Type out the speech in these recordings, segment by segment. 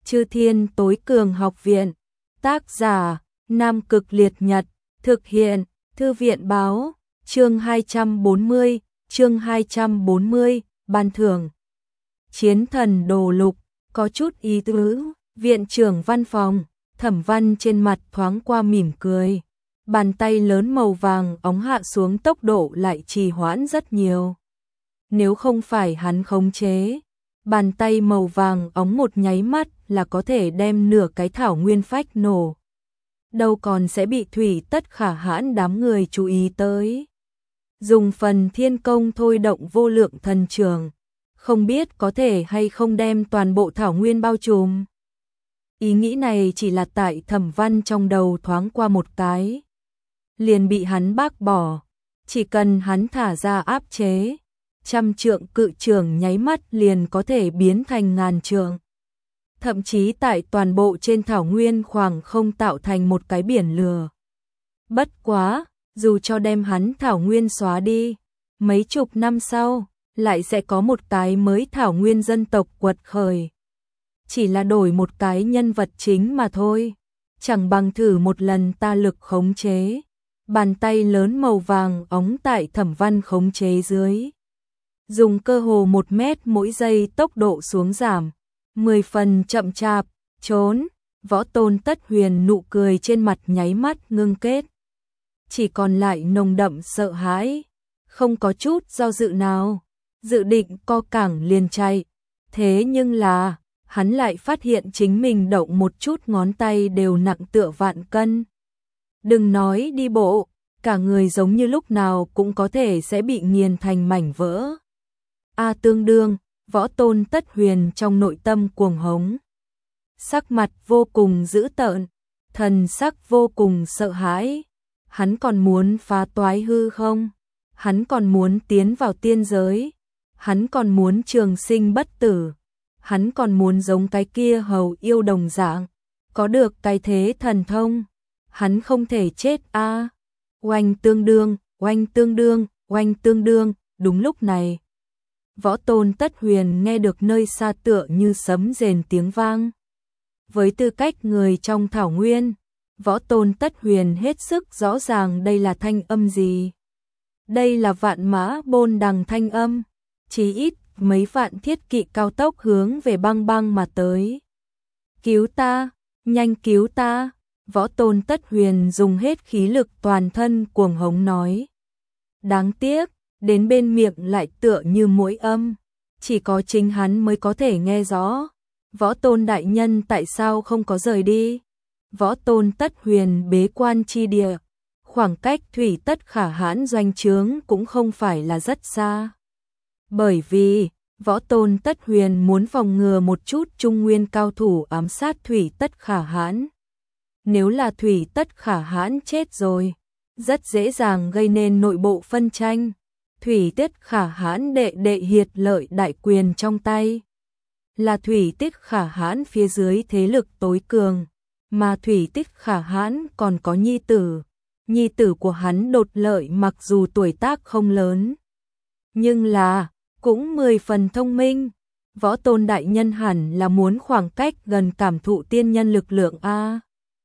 Chư Thiên Tối Cường Học Viện. Tác giả: Nam Cực Liệt Nhật. Thực hiện: Thư viện báo. Chương 240, ban thưởng. Chiến thần đồ lục, có chút ý tứ. Viện trưởng văn phòng, Thẩm Văn trên mặt thoáng qua mỉm cười. Bàn tay lớn màu vàng óng hạ xuống, tốc độ lại trì hoãn rất nhiều. Nếu không phải hắn khống chế, bàn tay màu vàng óng một nháy mắt là có thể đem nửa cái thảo nguyên phách nổ. Đâu còn sẽ bị Thủy Tất Khả Hãn đám người chú ý tới. Dùng phần thiên công thôi động vô lượng thần trường, không biết có thể hay không đem toàn bộ thảo nguyên bao trùm. Ý nghĩ này chỉ là tại Thẩm Văn trong đầu thoáng qua một cái, liền bị hắn bác bỏ. Chỉ cần hắn thả ra áp chế, 100 trượng cự trường nháy mắt liền có thể biến thành ngàn trượng. Thậm chí tại toàn bộ trên thảo nguyên khoảng không tạo thành một cái biển lửa. Bất quá, dù cho đem hắn thảo nguyên xóa đi, mấy chục năm sau, lại sẽ có một cái mới thảo nguyên dân tộc quật khởi. Chỉ là đổi một cái nhân vật chính mà thôi. Chẳng bằng thử một lần ta lực khống chế. Bàn tay lớn màu vàng óng tại Thẩm Văn khống chế dưới, dùng cơ hồ 1 mét mỗi giây tốc độ xuống giảm, 10 phần chậm chạp, trốn. Võ Tôn Tất Huyền nụ cười trên mặt nháy mắt ngưng kết, chỉ còn lại nồng đậm sợ hãi, không có chút do dự nào, dự định co cẳng liền chạy. Thế nhưng là, hắn lại phát hiện chính mình động một chút ngón tay đều nặng tựa vạn cân. Đừng nói đi bộ, cả người giống như lúc nào cũng có thể sẽ bị nghiền thành mảnh vỡ. Tương đương, Võ Tôn Tất Huyền trong nội tâm cuồng hống. Sắc mặt vô cùng dữ tợn, thần sắc vô cùng sợ hãi. Hắn còn muốn phá toái hư không? Hắn còn muốn tiến vào tiên giới? Hắn còn muốn trường sinh bất tử? Hắn còn muốn giống cái kia hầu yêu đồng dạng, có được cái thế thần thông? Hắn không thể chết a. Oanh tương đương, oanh tương đương, oanh tương đương. Đúng lúc này, Võ Tôn Tất Huyền nghe được nơi xa tựa như sấm rền tiếng vang. Với tư cách người trong thảo nguyên, Võ Tôn Tất Huyền hết sức rõ ràng đây là thanh âm gì. Đây là vạn mã bôn đằng thanh âm, chí ít mấy vạn thiết kỵ cao tốc hướng về băng băng mà tới. Cứu ta, nhanh cứu ta! Võ Tôn Tất Huyền dùng hết khí lực toàn thân cuồng hống nói. Đáng tiếc, đến bên miệng lại tựa như muỗi âm, chỉ có chính hắn mới có thể nghe rõ. Võ Tôn đại nhân tại sao không có rời đi? Võ Tôn Tất Huyền bế quan chi địa, khoảng cách Thủy Tất Khả Hãn doanh trướng cũng không phải là rất xa. Bởi vì, Võ Tôn Tất Huyền muốn phòng ngừa một chút trung nguyên cao thủ ám sát Thủy Tất Khả Hãn. Nếu là Thủy Tất Khả Hãn chết rồi, rất dễ dàng gây nên nội bộ phân tranh. Thủy Tất Khả Hãn đệ Hiệt Lợi đại quyền trong tay, là Thủy Tất Khả Hãn phía dưới thế lực tối cường, mà Thủy Tất Khả Hãn còn có nhi tử. Nhi tử của hắn Đột Lợi mặc dù tuổi tác không lớn, nhưng là cũng 10 phần thông minh. Võ Tôn đại nhân hẳn là muốn khoảng cách gần cảm thụ tiên nhân lực lượng a.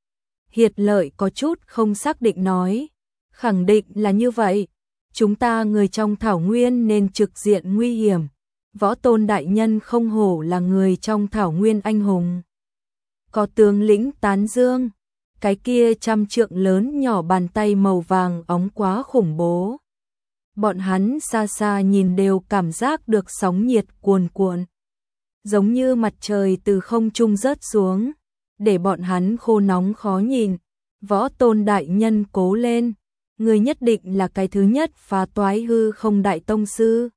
Hiệt Lợi có chút không xác định nói, khẳng định là như vậy. Chúng ta người trong thảo nguyên nên trực diện nguy hiểm. Võ Tôn đại nhân không hổ là người trong thảo nguyên anh hùng. Có tướng lĩnh tán dương, cái kia 100 trượng lớn nhỏ bàn tay màu vàng óng quá khủng bố. Bọn hắn xa xa nhìn đều cảm giác được sóng nhiệt cuồn cuộn, giống như mặt trời từ không trung rớt xuống, để bọn hắn khô nóng khó nhìn. Võ Tôn đại nhân cố lên, người nhất định là cái thứ nhất phá toái hư không đại tông sư.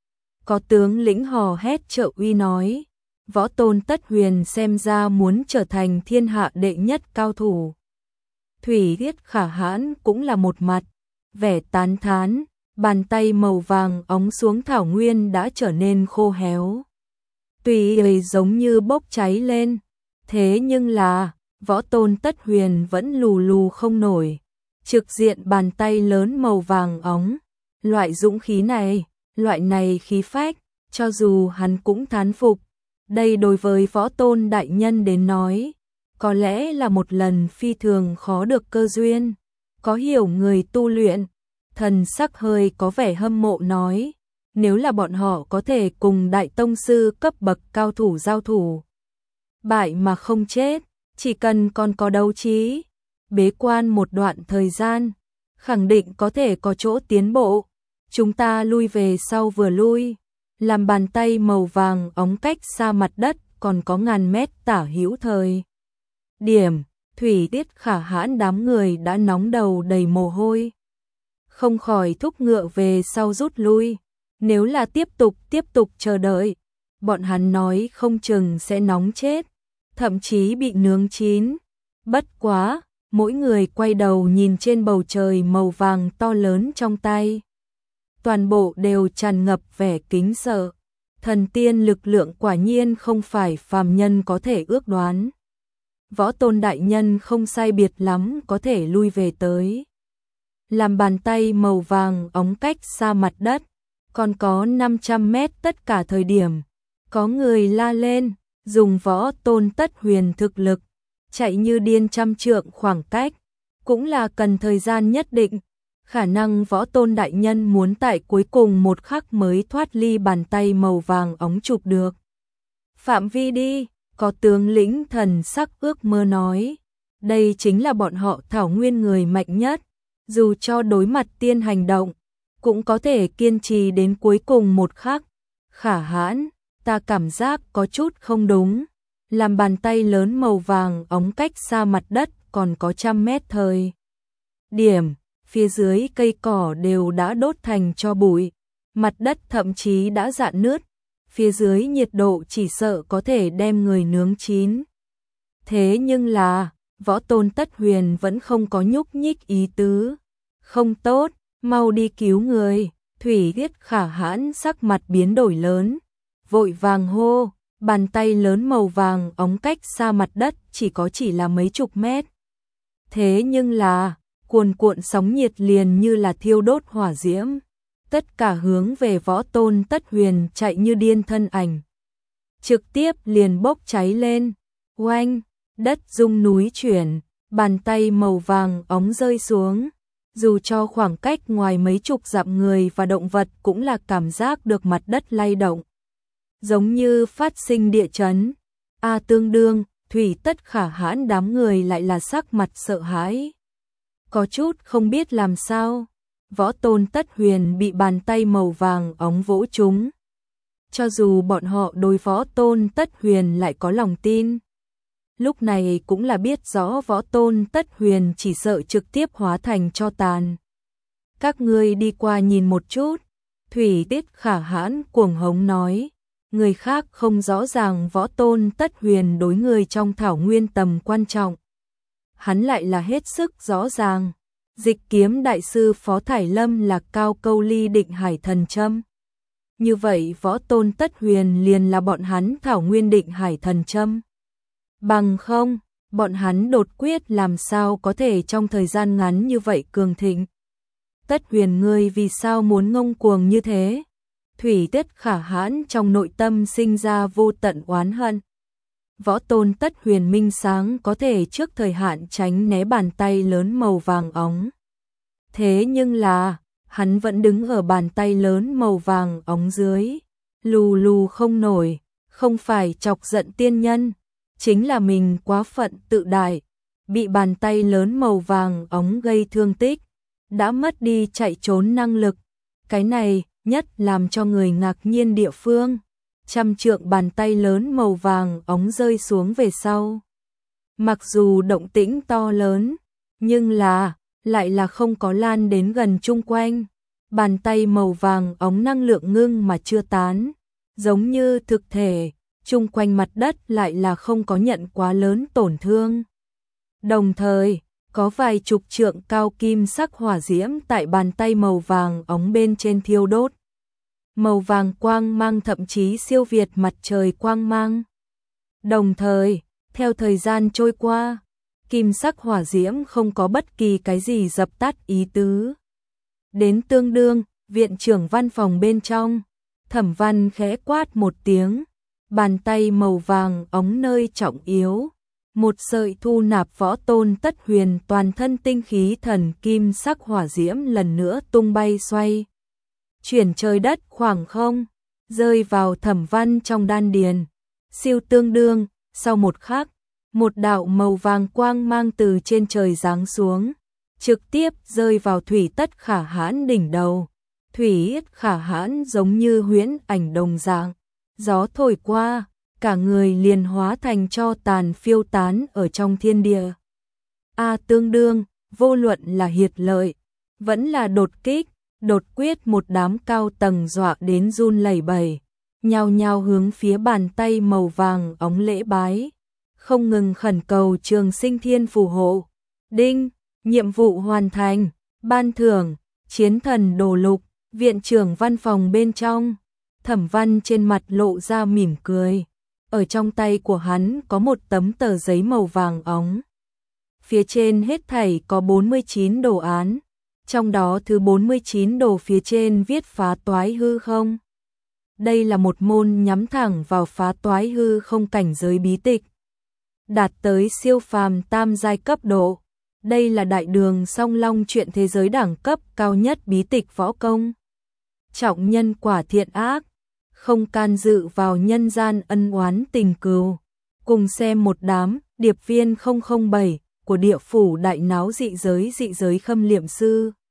Có tướng lĩnh hò hét trợ uy nói. Võ Tôn Tất Huyền xem ra muốn trở thành thiên hạ đệ nhất cao thủ. Thủy Tất Khả Hãn cũng là một mặt vẻ tán thán, bàn tay màu vàng óng xuống thảo nguyên đã trở nên khô héo, tùy ý giống như bốc cháy lên. Thế nhưng là, Võ Tôn Tất Huyền vẫn lù lù không nổi, trực diện bàn tay lớn màu vàng óng. Loại dũng khí này, loại này khí phách, cho dù hắn cũng thán phục, Đây đối với Võ Tôn đại nhân đến nói, có lẽ là một lần phi thường khó được cơ duyên. Có hiểu người tu luyện, thần sắc hơi có vẻ hâm mộ nói, nếu là bọn họ có thể cùng đại tông sư cấp bậc cao thủ giao thủ, bại mà không chết, chỉ cần còn có đấu trí, bế quan một đoạn thời gian, khẳng định có thể có chỗ tiến bộ. Chúng ta lui về sau vừa lui, làm bàn tay màu vàng óng cách xa mặt đất còn có ngàn mét tả hữu thời điểm, Thủy Tiết Khả Hãn đám người đã nóng đầu đầy mồ hôi, không khỏi thúc ngựa về sau rút lui. Nếu là tiếp tục chờ đợi, bọn hắn nói không chừng sẽ nóng chết, thậm chí bị nướng chín. Bất quá, mỗi người quay đầu nhìn trên bầu trời màu vàng to lớn trong tay, toàn bộ đều tràn ngập vẻ kính sợ. Thần tiên lực lượng quả nhiên không phải phàm nhân có thể ước đoán. Võ Tôn đại nhân không sai biệt lắm có thể lui về tới. Làm bàn tay màu vàng óng cách xa mặt đất, còn có 500 mét tất cả thời điểm. Có người la lên, dùng Võ Tôn Tất Huyền thực lực, chạy như điên trăm trượng khoảng cách, cũng là cần thời gian nhất định. Khả năng Võ Tôn đại nhân muốn tại cuối cùng một khắc mới thoát ly bàn tay màu vàng óng chụp được phạm vi đi. Có tướng lĩnh thần sắc ước mơ nói, đây chính là bọn họ thảo nguyên người mạnh nhất, dù cho đối mặt tiên hành động, cũng có thể kiên trì đến cuối cùng một khắc. Khả Hãn, ta cảm giác có chút không đúng, làm bàn tay lớn màu vàng óng cách xa mặt đất còn có 100 mét thời điểm, phía dưới cây cỏ đều đã đốt thành tro bụi, mặt đất thậm chí đã rạn nứt, phía dưới nhiệt độ chỉ sợ có thể đem người nướng chín. Thế nhưng là, Võ Tôn Tất Huyền vẫn không có nhúc nhích ý tứ. Không tốt, mau đi cứu người. Thủy Tiết Khả Hãn sắc mặt biến đổi lớn, vội vàng hô, bàn tay lớn màu vàng óng cách xa mặt đất chỉ là mấy chục mét. Thế nhưng là, cuồn cuộn sóng nhiệt liền như là thiêu đốt hỏa diễm, tất cả hướng về Võ Tôn Tất Huyền chạy như điên thân ảnh, trực tiếp liền bốc cháy lên. Oanh, đất rung núi chuyển, bàn tay màu vàng óng rơi xuống, dù cho khoảng cách ngoài mấy chục dặm người và động vật cũng là cảm giác được mặt đất lay động, giống như phát sinh địa chấn. Tương đương, Thủy Tất Khả Hãn đám người lại là sắc mặt sợ hãi, có chút không biết làm sao. Võ Tôn Tất Huyền bị bàn tay màu vàng óng vỗ trúng. Cho dù bọn họ đối Võ Tôn Tất Huyền lại có lòng tin, lúc này cũng là biết rõ Võ Tôn Tất Huyền chỉ sợ trực tiếp hóa thành tro tàn. Các ngươi đi qua nhìn một chút. Thủy Tiết Khả Hãn cuồng hống nói, người khác không rõ ràng Võ Tôn Tất Huyền đối người trong thảo nguyên tầm quan trọng, hắn lại là hết sức rõ ràng. Dịch kiếm đại sư Phó Thải Lâm là cao câu ly định hải thần châm. Như vậy Võ Tôn Tất Huyền liền là bọn hắn thảo nguyên định hải thần châm. Bằng không, bọn hắn đột quyết làm sao có thể trong thời gian ngắn như vậy cường thịnh. Tất Huyền ngươi vì sao muốn ngông cuồng như thế? Thủy Tiết Khả Hãn trong nội tâm sinh ra vô tận oán hận. Võ Tôn Tất Huyền minh sáng có thể trước thời hạn tránh né bàn tay lớn màu vàng óng. Thế nhưng là, hắn vẫn đứng ở bàn tay lớn màu vàng óng dưới, lù lù không nổi, không phải chọc giận tiên nhân, chính là mình quá phận tự đại, bị bàn tay lớn màu vàng óng gây thương tích, đã mất đi chạy trốn năng lực. Cái này nhất làm cho người ngạc nhiên địa phương. 100 trượng bàn tay lớn màu vàng óng rơi xuống về sau. Mặc dù động tĩnh to lớn, nhưng lại là không có lan đến gần chung quanh. Bàn tay màu vàng óng năng lượng ngưng mà chưa tán, giống như thực thể, chung quanh mặt đất lại là không có nhận quá lớn tổn thương. Đồng thời, có vài chục trượng cao kim sắc hỏa diễm tại bàn tay màu vàng óng bên trên thiêu đốt. Màu vàng quang mang thậm chí siêu việt mặt trời quang mang. Đồng thời, theo thời gian trôi qua, kim sắc hỏa diễm không có bất kỳ cái gì dập tắt ý tứ. Đến tương đương, viện trưởng văn phòng bên trong, Thẩm Văn khẽ quát một tiếng, bàn tay màu vàng óng nơi trọng yếu. Một sợi thu nạp võ tôn tất huyền toàn thân tinh khí thần kim sắc hỏa diễm lần nữa tung bay xoay. Chuyển trời đất khoảng không, rơi vào Thẩm Văn trong đan điền. Siêu tương đương, sau một khắc, một đạo màu vàng quang mang từ trên trời giáng xuống, trực tiếp rơi vào Thủy Tất Khả Hãn đỉnh đầu. Thủy Tất Khả Hãn giống như huyễn ảnh đồng dạng, gió thổi qua, cả người liền hóa thành tro tàn phiêu tán ở trong thiên địa. Tương đương, vô luận là hiệt lợi, vẫn là đột kích, đột quyết, một đám cao tầng dọa đến run lẩy bẩy, nhao nhao hướng phía bàn tay màu vàng óng lễ bái, không ngừng khẩn cầu Trường Sinh Thiên phù hộ. Đinh, nhiệm vụ hoàn thành, ban thưởng, chiến thần đồ lục. Viện trưởng văn phòng bên trong, Thẩm Văn trên mặt lộ ra mỉm cười. Ở trong tay của hắn có một tấm tờ giấy màu vàng óng. Phía trên hết thảy có 49 đồ án, trong đó thứ 49 đồ phía trên viết phá toái hư không. Đây là một môn nhắm thẳng vào phá toái hư không cảnh giới bí tịch, đạt tới siêu phàm tam giai cấp độ. Đây là đại đường song long truyện thế giới đẳng cấp cao nhất bí tịch võ công. Trọng nhân quả thiện ác, không can dự vào nhân gian ân oán tình cừu. Cùng xem một đám điệp viên 007 của địa phủ đại náo dị giới khâm liệm sư.